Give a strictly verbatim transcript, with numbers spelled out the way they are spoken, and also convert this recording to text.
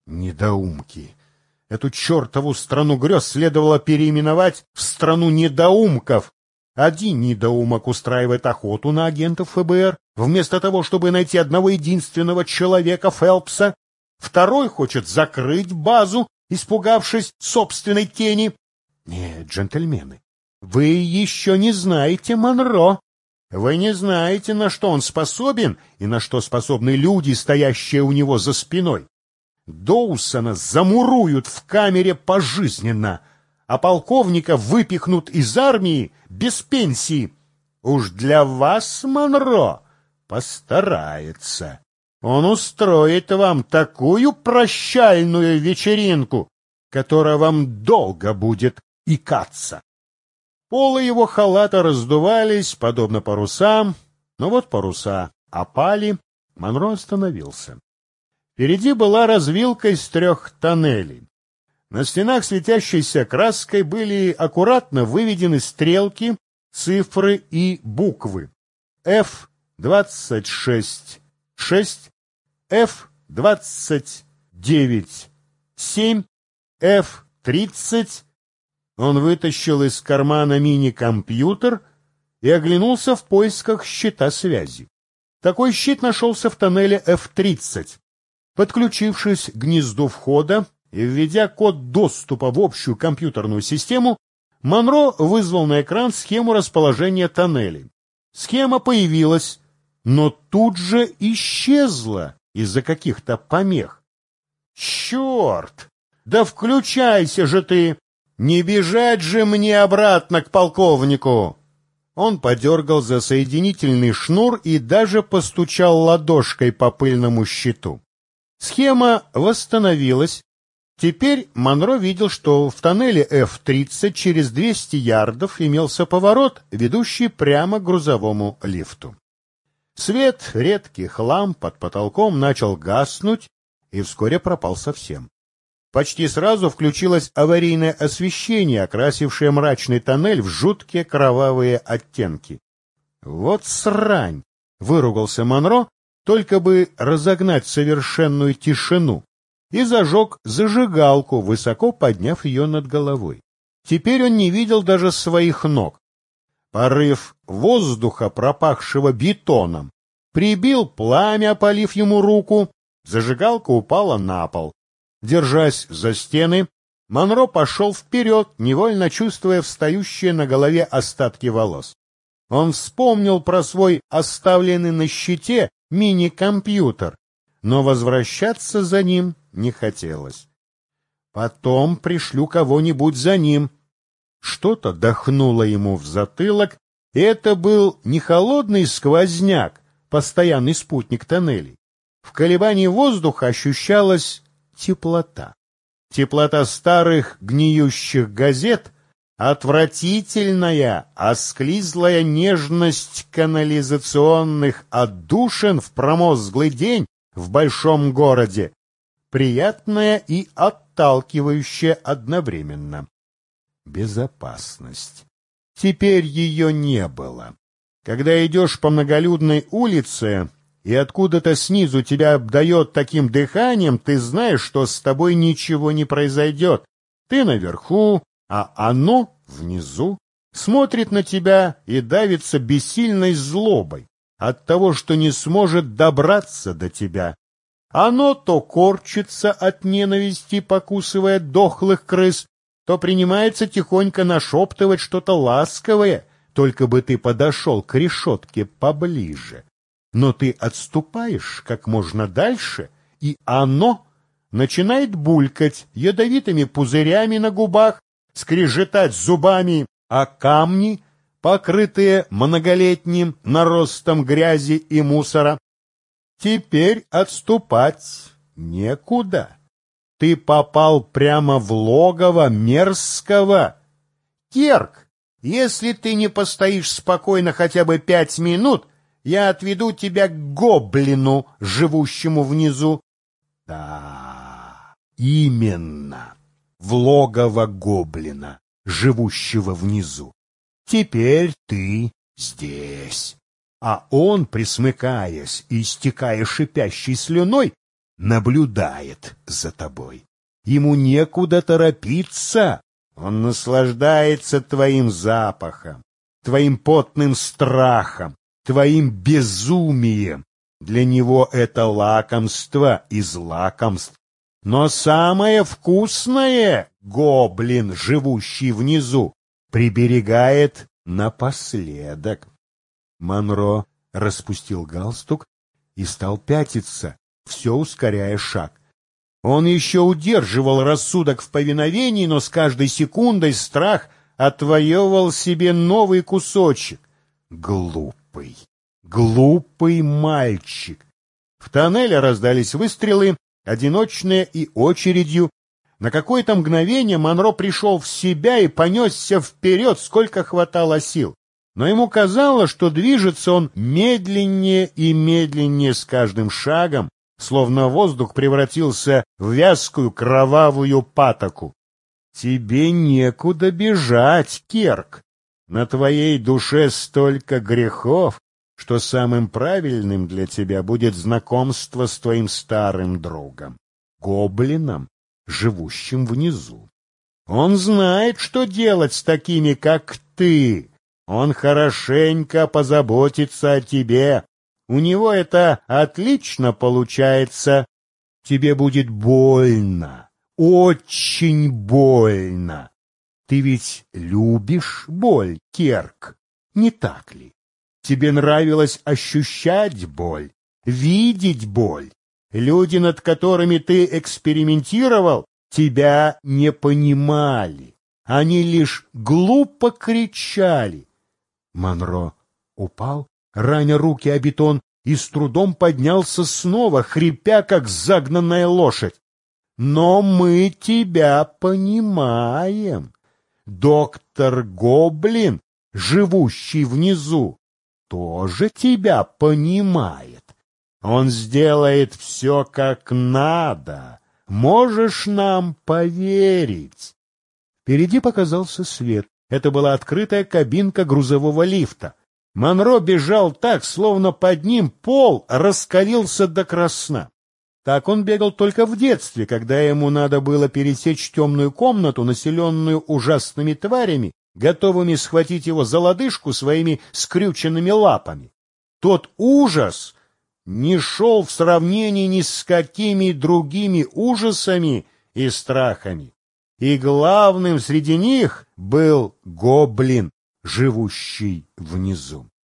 Недоумки. Эту чертову страну грез следовало переименовать в страну недоумков. Один недоумок устраивает охоту на агентов ФБР, вместо того, чтобы найти одного единственного человека Фелпса. Второй хочет закрыть базу, испугавшись собственной тени. Нет, джентльмены, вы еще не знаете Монро. Вы не знаете, на что он способен и на что способны люди, стоящие у него за спиной. Доусона замуруют в камере пожизненно, а полковника выпихнут из армии без пенсии. Уж для вас Монро постарается. Он устроит вам такую прощальную вечеринку, которая вам долго будет икаться. Полы его халата раздувались, подобно парусам, но вот паруса опали, Монро остановился. Впереди была развилка из трех тоннелей. На стенах светящейся краской были аккуратно выведены стрелки, цифры и буквы. эф двадцать шесть шесть, эф двадцать девять семь, эф тридцать. Он вытащил из кармана мини-компьютер и оглянулся в поисках щита связи. Такой щит нашелся в тоннеле эф тридцать. Подключившись к гнезду входа и введя код доступа в общую компьютерную систему, Монро вызвал на экран схему расположения тоннелей. Схема появилась, но тут же исчезла из-за каких-то помех. «Черт! Да включайся же ты! Не бежать же мне обратно к полковнику!» Он подергал за соединительный шнур и даже постучал ладошкой по пыльному щиту. Схема восстановилась. Теперь Монро видел, что в тоннеле эф тридцать через двести ярдов имелся поворот, ведущий прямо к грузовому лифту. Свет редких ламп под потолком начал гаснуть и вскоре пропал совсем. Почти сразу включилось аварийное освещение, окрасившее мрачный тоннель в жуткие кровавые оттенки. «Вот срань!» — выругался Монро, только бы разогнать совершенную тишину, и зажег зажигалку, высоко подняв ее над головой. Теперь он не видел даже своих ног. Порыв воздуха, пропахшего бетоном, прибил пламя, опалив ему руку, зажигалка упала на пол. Держась за стены, Монро пошел вперед, невольно чувствуя встающие на голове остатки волос. Он вспомнил про свой оставленный на щите мини-компьютер, но возвращаться за ним не хотелось. Потом пришлю кого-нибудь за ним. Что-то дохнуло ему в затылок, и это был не холодный сквозняк, постоянный спутник тоннелей. В колебании воздуха ощущалась теплота. Теплота старых гниющих газет, отвратительная, осклизлая нежность канализационных отдушин в промозглый день в большом городе, приятная и отталкивающая одновременно. Безопасность. Теперь ее не было. Когда идешь по многолюдной улице, и откуда-то снизу тебя обдает таким дыханием, ты знаешь, что с тобой ничего не произойдет. Ты наверху, а оно внизу смотрит на тебя и давится бессильной злобой от того, что не сможет добраться до тебя. Оно то корчится от ненависти, покусывая дохлых крыс, то принимается тихонько нашептывать что-то ласковое, только бы ты подошел к решетке поближе. Но ты отступаешь как можно дальше, и оно начинает булькать ядовитыми пузырями на губах, скрежетать зубами о камни, покрытые многолетним наростом грязи и мусора. Теперь отступать некуда. Ты попал прямо в логово мерзкого. Керк, если ты не постоишь спокойно хотя бы пять минут, я отведу тебя к гоблину, живущему внизу. Да, именно, в логово гоблина, живущего внизу. Теперь ты здесь. А он, присмыкаясь и истекая шипящей слюной, наблюдает за тобой. Ему некуда торопиться. Он наслаждается твоим запахом, твоим потным страхом, твоим безумием. Для него это лакомство из лакомств. Но самое вкусное гоблин, живущий внизу, приберегает напоследок. Монро распустил галстук и стал пятиться, все ускоряя шаг. Он еще удерживал рассудок в повиновении, но с каждой секундой страх отвоевывал себе новый кусочек. Глупый, глупый мальчик. В тоннеле раздались выстрелы, одиночные и очередью. На какое-то мгновение Монро пришел в себя и понесся вперед, сколько хватало сил. Но ему казалось, что движется он медленнее и медленнее с каждым шагом, словно воздух превратился в вязкую кровавую патоку. Тебе некуда бежать, Керк. На твоей душе столько грехов, что самым правильным для тебя будет знакомство с твоим старым другом, гоблином, живущим внизу. Он знает, что делать с такими, как ты. Он хорошенько позаботится о тебе. У него это отлично получается. Тебе будет больно, очень больно. Ты ведь любишь боль, Керк, не так ли? Тебе нравилось ощущать боль, видеть боль. Люди, над которыми ты экспериментировал, тебя не понимали. Они лишь глупо кричали. Монро упал, раня руки о бетон, и с трудом поднялся снова, хрипя, как загнанная лошадь. Но мы тебя понимаем. Доктор Гоблин, живущий внизу, тоже тебя понимает. Он сделает все как надо. Можешь нам поверить. Впереди показался свет. Это была открытая кабинка грузового лифта. Монро бежал так, словно под ним пол раскалился до красна. Так он бегал только в детстве, когда ему надо было пересечь темную комнату, населенную ужасными тварями, готовыми схватить его за лодыжку своими скрюченными лапами. Тот ужас не шел в сравнении ни с какими другими ужасами и страхами. И главным среди них был гоблин, живущий внизу.